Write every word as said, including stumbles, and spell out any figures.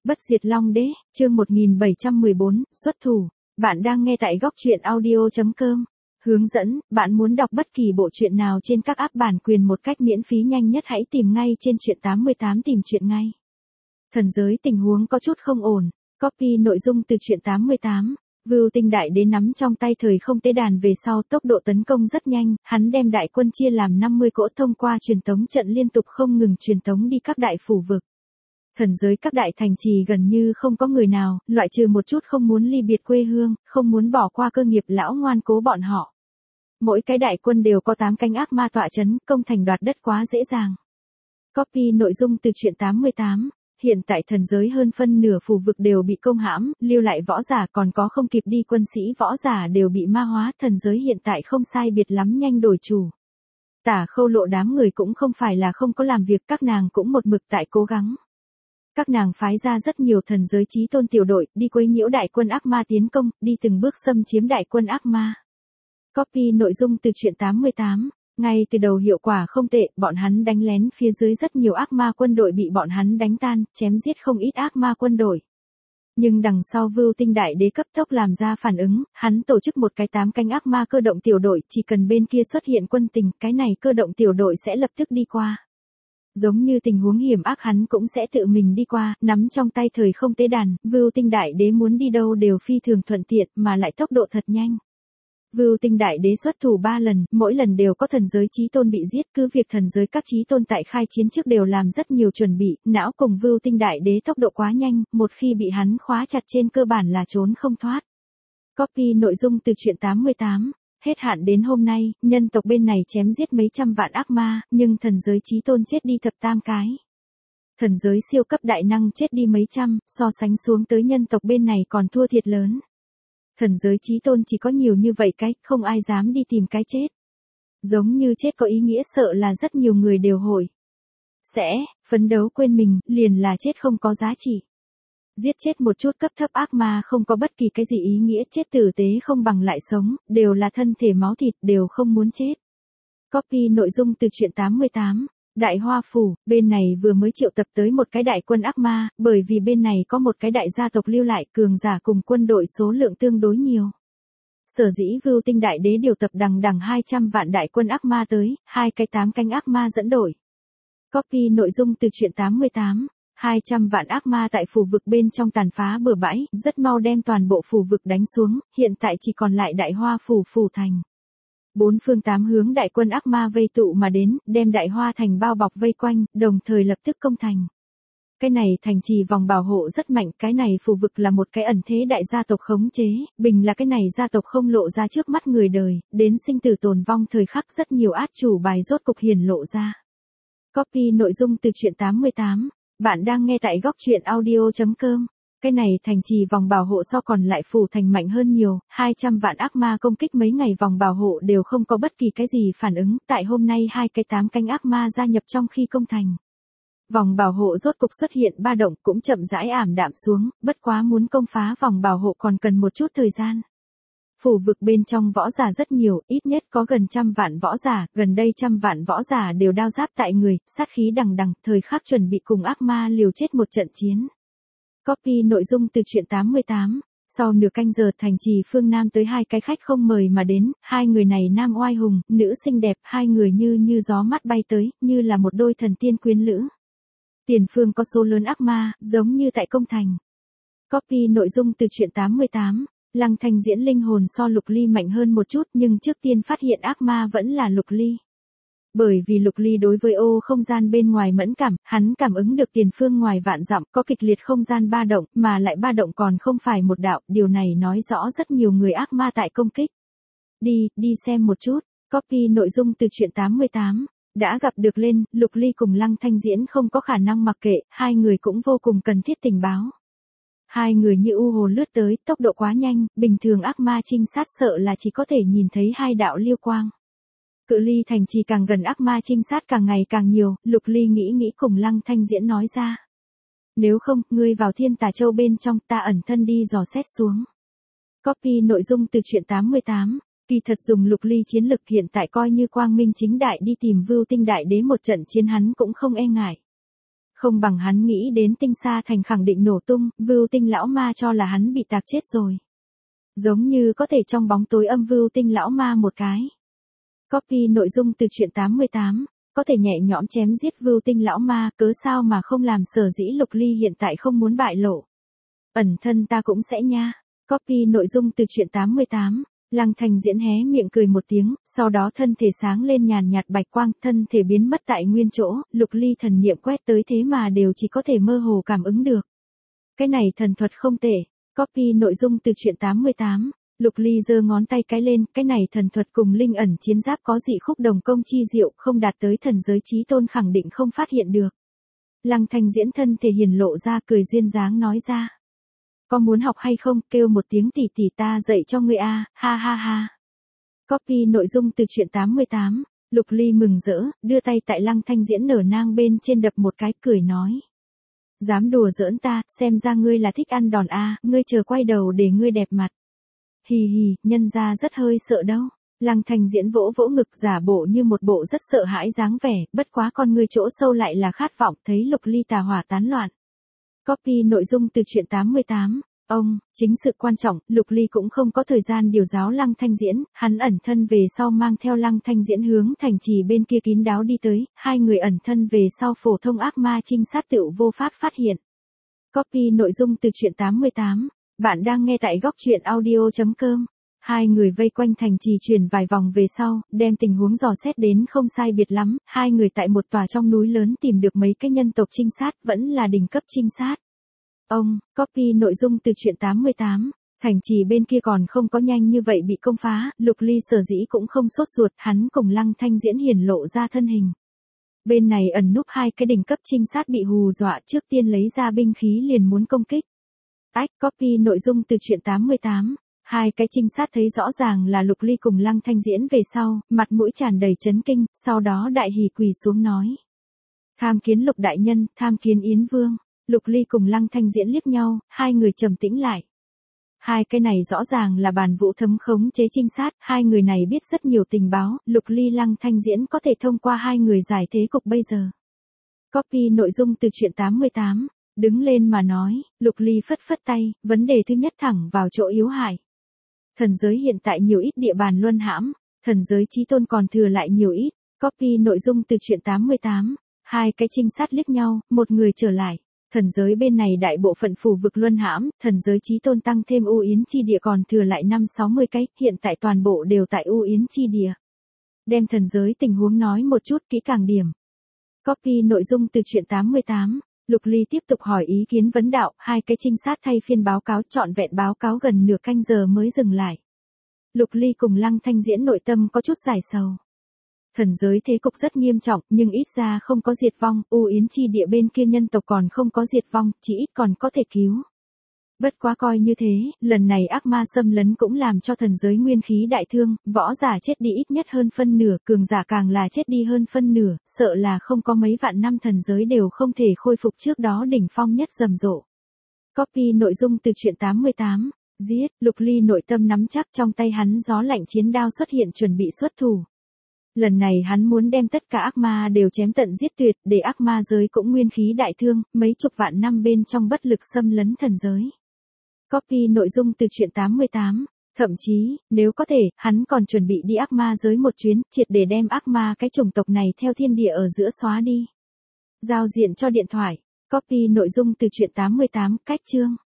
Bất diệt Long Đế, chương một nghìn bảy trăm mười bốn, xuất thủ. Bạn đang nghe tại góc truyện audio chấm com. Hướng dẫn, bạn muốn đọc bất kỳ bộ truyện nào trên các app bản quyền một cách miễn phí nhanh nhất hãy tìm ngay trên truyện tám mươi tám tìm truyện ngay. Thần giới tình huống có chút không ổn. Copy nội dung từ truyện tám mươi tám. Vưu Tinh Đại Đế nắm trong tay thời không tế đàn về sau tốc độ tấn công rất nhanh, hắn đem đại quân chia làm năm mươi cỗ thông qua truyền tống trận liên tục không ngừng truyền tống đi các đại phủ vực. Thần giới các đại thành trì gần như không có người nào, loại trừ một chút không muốn ly biệt quê hương, không muốn bỏ qua cơ nghiệp lão ngoan cố bọn họ. Mỗi cái đại quân đều có tám cánh ác ma tọa chấn, công thành đoạt đất quá dễ dàng. Copy nội dung từ truyện tám mươi tám. Hiện tại thần giới hơn phân nửa phủ vực đều bị công hãm, lưu lại võ giả còn có không kịp đi quân sĩ võ giả đều bị ma hóa, thần giới hiện tại không sai biệt lắm nhanh đổi chủ. Tả Khâu Lộ đám người cũng không phải là không có làm việc, các nàng cũng một mực tại cố gắng. Các nàng phái ra rất nhiều thần giới chí tôn tiểu đội, đi quấy nhiễu đại quân ác ma tiến công, đi từng bước xâm chiếm đại quân ác ma. Copy nội dung từ truyện tám mươi tám. Ngay từ đầu hiệu quả không tệ, bọn hắn đánh lén phía dưới rất nhiều ác ma quân đội bị bọn hắn đánh tan, chém giết không ít ác ma quân đội. Nhưng đằng sau Vưu Tinh Đại Đế cấp tốc làm ra phản ứng, hắn tổ chức một cái tám cánh ác ma cơ động tiểu đội, chỉ cần bên kia xuất hiện quân tình, cái này cơ động tiểu đội sẽ lập tức đi qua. Giống như tình huống hiểm ác hắn cũng sẽ tự mình đi qua, nắm trong tay thời không tế đàn, Vưu Tinh Đại Đế muốn đi đâu đều phi thường thuận tiện mà lại tốc độ thật nhanh. Vưu Tinh Đại Đế xuất thủ ba lần, mỗi lần đều có thần giới chí tôn bị giết, cứ việc thần giới các chí tôn tại khai chiến trước đều làm rất nhiều chuẩn bị, não cùng Vưu Tinh Đại Đế tốc độ quá nhanh, một khi bị hắn khóa chặt trên cơ bản là trốn không thoát. Copy nội dung từ truyện tám mươi tám. Hết hạn đến hôm nay, nhân tộc bên này chém giết mấy trăm vạn ác ma, nhưng thần giới chí tôn chết đi thập tam cái. Thần giới siêu cấp đại năng chết đi mấy trăm, so sánh xuống tới nhân tộc bên này còn thua thiệt lớn. Thần giới chí tôn chỉ có nhiều như vậy cái, không ai dám đi tìm cái chết. Giống như chết có ý nghĩa sợ là rất nhiều người đều hồi. Sẽ, phấn đấu quên mình, liền là chết không có giá trị. Giết chết một chút cấp thấp ác ma không có bất kỳ cái gì ý nghĩa, chết tử tế không bằng lại sống, đều là thân thể máu thịt, đều không muốn chết. Copy nội dung từ truyện tám mươi tám. Đại Hoa Phủ, bên này vừa mới triệu tập tới một cái đại quân ác ma, bởi vì bên này có một cái đại gia tộc lưu lại, cường giả cùng quân đội số lượng tương đối nhiều. Sở dĩ Vưu Tinh Đại Đế điều tập đằng đằng hai trăm vạn đại quân ác ma tới, hai cái tám cánh ác ma dẫn đội. Copy nội dung từ truyện tám mươi tám. hai trăm vạn ác ma tại phủ vực bên trong tàn phá bừa bãi, rất mau đem toàn bộ phủ vực đánh xuống, hiện tại chỉ còn lại Đại Hoa Phủ phủ thành. Bốn phương tám hướng đại quân ác ma vây tụ mà đến, đem Đại Hoa thành bao bọc vây quanh, đồng thời lập tức công thành. Cái này thành trì vòng bảo hộ rất mạnh, cái này phủ vực là một cái ẩn thế đại gia tộc khống chế, bình là cái này gia tộc không lộ ra trước mắt người đời, đến sinh tử tồn vong thời khắc rất nhiều át chủ bài rốt cục hiển lộ ra. Copy nội dung từ truyện tám mươi tám. Bạn đang nghe tại góc truyện audio chấm com. Cái này thành trì vòng bảo hộ so còn lại phủ thành mạnh hơn nhiều, hai trăm vạn ác ma công kích mấy ngày vòng bảo hộ đều không có bất kỳ cái gì phản ứng, tại hôm nay hai cái tám cánh ác ma gia nhập trong khi công thành. Vòng bảo hộ rốt cục xuất hiện ba động cũng chậm rãi ảm đạm xuống, bất quá muốn công phá vòng bảo hộ còn cần một chút thời gian. Phủ vực bên trong võ giả rất nhiều, ít nhất có gần trăm vạn võ giả, gần đây trăm vạn võ giả đều đao giáp tại người, sát khí đằng đằng, thời khắc chuẩn bị cùng ác ma liều chết một trận chiến. Copy nội dung từ truyện tám mươi tám. Sau nửa canh giờ thành trì phương Nam tới hai cái khách không mời mà đến, hai người này nam oai hùng, nữ xinh đẹp, hai người như như gió mắt bay tới, như là một đôi thần tiên quyến lữ. Tiền phương có số lớn ác ma, giống như tại công thành. Copy nội dung từ truyện tám mươi tám. Lăng Thanh Diễn linh hồn so Lục Ly mạnh hơn một chút nhưng trước tiên phát hiện ác ma vẫn là Lục Ly. Bởi vì Lục Ly đối với ô không gian bên ngoài mẫn cảm, hắn cảm ứng được tiền phương ngoài vạn dặm có kịch liệt không gian ba động, mà lại ba động còn không phải một đạo, điều này nói rõ rất nhiều người ác ma tại công kích. Đi, đi xem một chút. Copy nội dung từ truyện tám mươi tám. Đã gặp được lên, Lục Ly cùng Lăng Thanh Diễn không có khả năng mặc kệ, hai người cũng vô cùng cần thiết tình báo. Hai người như u hồ lướt tới, tốc độ quá nhanh, bình thường ác ma trinh sát sợ là chỉ có thể nhìn thấy hai đạo liêu quang. Cự ly thành trì càng gần ác ma trinh sát càng ngày càng nhiều, Lục Ly nghĩ nghĩ cùng Lăng Thanh Diễn nói ra. Nếu không, ngươi vào Thiên Tà Châu bên trong, ta ẩn thân đi dò xét xuống. Copy nội dung từ truyện tám mươi tám. Kỳ thật dùng Lục Ly chiến lực hiện tại coi như quang minh chính đại đi tìm Vưu Tinh Đại Đế một trận chiến hắn cũng không e ngại. Không bằng hắn nghĩ đến tinh sa thành khẳng định nổ tung, Vưu Tinh lão ma cho là hắn bị tạc chết rồi. Giống như có thể trong bóng tối âm Vưu Tinh lão ma một cái. Copy nội dung từ truyện tám mươi tám, có thể nhẹ nhõm chém giết Vưu Tinh lão ma, cớ sao mà không làm, sở dĩ Lục Ly hiện tại không muốn bại lộ. Ẩn thân ta cũng sẽ nha. Copy nội dung từ truyện tám mươi tám. Lăng Thanh Diễn hé miệng cười một tiếng, sau đó thân thể sáng lên nhàn nhạt bạch quang, thân thể biến mất tại nguyên chỗ, Lục Ly thần niệm quét tới thế mà đều chỉ có thể mơ hồ cảm ứng được. Cái này thần thuật không tệ. Copy nội dung từ truyện tám mươi tám. Lục Ly giơ ngón tay cái lên, cái này thần thuật cùng linh ẩn chiến giáp có dị khúc đồng công chi diệu, không đạt tới thần giới chí tôn khẳng định không phát hiện được. Lăng Thanh Diễn thân thể hiển lộ ra cười duyên dáng nói ra. Có muốn học hay không, kêu một tiếng tỷ tỷ ta dạy cho ngươi a, ha ha ha. Copy nội dung từ truyện tám mươi tám, Lục Ly mừng rỡ, đưa tay tại Lăng Thanh Diễn nở nang bên trên đập một cái, cười nói. Dám đùa giỡn ta, xem ra ngươi là thích ăn đòn a, ngươi chờ quay đầu để ngươi đẹp mặt. Hì hì, nhân ra rất hơi sợ đâu. Lăng Thanh Diễn vỗ vỗ ngực giả bộ như một bộ rất sợ hãi dáng vẻ, bất quá con ngươi chỗ sâu lại là khát vọng, thấy Lục Ly tà hỏa tán loạn. Copy nội dung từ truyện tám mươi tám. Ông, chính sự quan trọng, Lục Ly cũng không có thời gian điều giáo Lăng Thanh Diễn, hắn ẩn thân về sau mang theo Lăng Thanh Diễn hướng thành trì bên kia kín đáo đi tới, hai người ẩn thân về sau phổ thông ác ma trinh sát tựu vô pháp phát hiện. Copy nội dung từ truyện tám mươi tám. Bạn đang nghe tại góc truyện audio chấm com. Hai người vây quanh thành trì chuyển vài vòng về sau, đem tình huống dò xét đến không sai biệt lắm, hai người tại một tòa trong núi lớn tìm được mấy cái nhân tộc trinh sát, vẫn là đỉnh cấp trinh sát. Ông, copy nội dung từ truyện tám mươi tám, thành trì bên kia còn không có nhanh như vậy bị công phá, Lục Ly sở dĩ cũng không sốt ruột, hắn cùng Lăng Thanh Diễn hiển lộ ra thân hình. Bên này ẩn núp hai cái đỉnh cấp trinh sát bị hù dọa, trước tiên lấy ra binh khí liền muốn công kích. Ách, copy nội dung từ truyện tám mươi tám. Hai cái trinh sát thấy rõ ràng là Lục Ly cùng Lăng Thanh Diễn về sau, mặt mũi tràn đầy chấn kinh, sau đó đại hỉ quỳ xuống nói. Tham kiến Lục đại nhân, tham kiến Yến Vương. Lục Ly cùng Lăng Thanh Diễn liếc nhau, hai người trầm tĩnh lại. Hai cái này rõ ràng là bàn vũ thấm khống chế trinh sát, hai người này biết rất nhiều tình báo, Lục Ly Lăng Thanh Diễn có thể thông qua hai người giải thế cục bây giờ. Copy nội dung từ truyện tám mươi tám. Đứng lên mà nói, Lục Ly phất phất tay, vấn đề thứ nhất thẳng vào chỗ yếu hại. Thần giới hiện tại nhiều ít địa bàn luân hãm, thần giới chí tôn còn thừa lại nhiều ít. Copy nội dung từ truyện tám mươi tám. Hai cái trinh sát liếc nhau, một người trở lại. Thần giới bên này đại bộ phận phủ vực luân hãm, thần giới chí tôn tăng thêm U Yến chi địa còn thừa lại năm sáu mươi cái, hiện tại toàn bộ đều tại U Yến chi địa. Đem thần giới tình huống nói một chút kỹ càng điểm. Copy nội dung từ truyện tám mươi tám. Lục Ly tiếp tục hỏi ý kiến vấn đạo, hai cái trinh sát thay phiên báo cáo, trọn vẹn báo cáo gần nửa canh giờ mới dừng lại. Lục Ly cùng Lăng Thanh Diễn nội tâm có chút giải sầu. Thần giới thế cục rất nghiêm trọng, nhưng ít ra không có diệt vong, U Yến chi địa bên kia nhân tộc còn không có diệt vong, chỉ ít còn có thể cứu. Bất quá coi như thế, lần này ác ma xâm lấn cũng làm cho thần giới nguyên khí đại thương, võ giả chết đi ít nhất hơn phân nửa, cường giả càng là chết đi hơn phân nửa, sợ là không có mấy vạn năm thần giới đều không thể khôi phục trước đó đỉnh phong nhất rầm rộ. Copy nội dung từ truyện tám mươi tám, giết, Lục Ly nội tâm nắm chắc, trong tay hắn gió lạnh chiến đao xuất hiện chuẩn bị xuất thủ. Lần này hắn muốn đem tất cả ác ma đều chém tận giết tuyệt, để ác ma giới cũng nguyên khí đại thương, mấy chục vạn năm bên trong bất lực xâm lấn thần giới. Copy nội dung từ truyện tám mươi tám, thậm chí, nếu có thể, hắn còn chuẩn bị đi ác ma giới một chuyến, triệt để đem ác ma cái chủng tộc này theo thiên địa ở giữa xóa đi. Giao diện cho điện thoại. Copy nội dung từ truyện tám mươi tám, cách chương.